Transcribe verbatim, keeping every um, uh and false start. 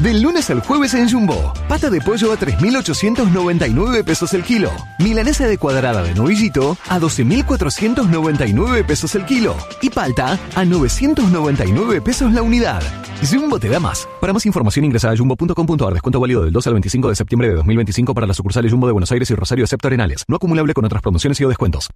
Del lunes al jueves en Jumbo. Pata de pollo a tres mil ochocientos noventa y nueve pesos el kilo. Milanesa de cuadrada de novillito a doce mil cuatrocientos noventa y nueve pesos el kilo. Y palta a novecientos noventa y nueve pesos la unidad. Jumbo te da más. Para más información ingresa a jumbo punto com punto a r. Descuento válido del dos al veinticinco de septiembre de dos mil veinticinco para las sucursales Jumbo de Buenos Aires y Rosario excepto Arenales. No acumulable con otras promociones y o descuentos.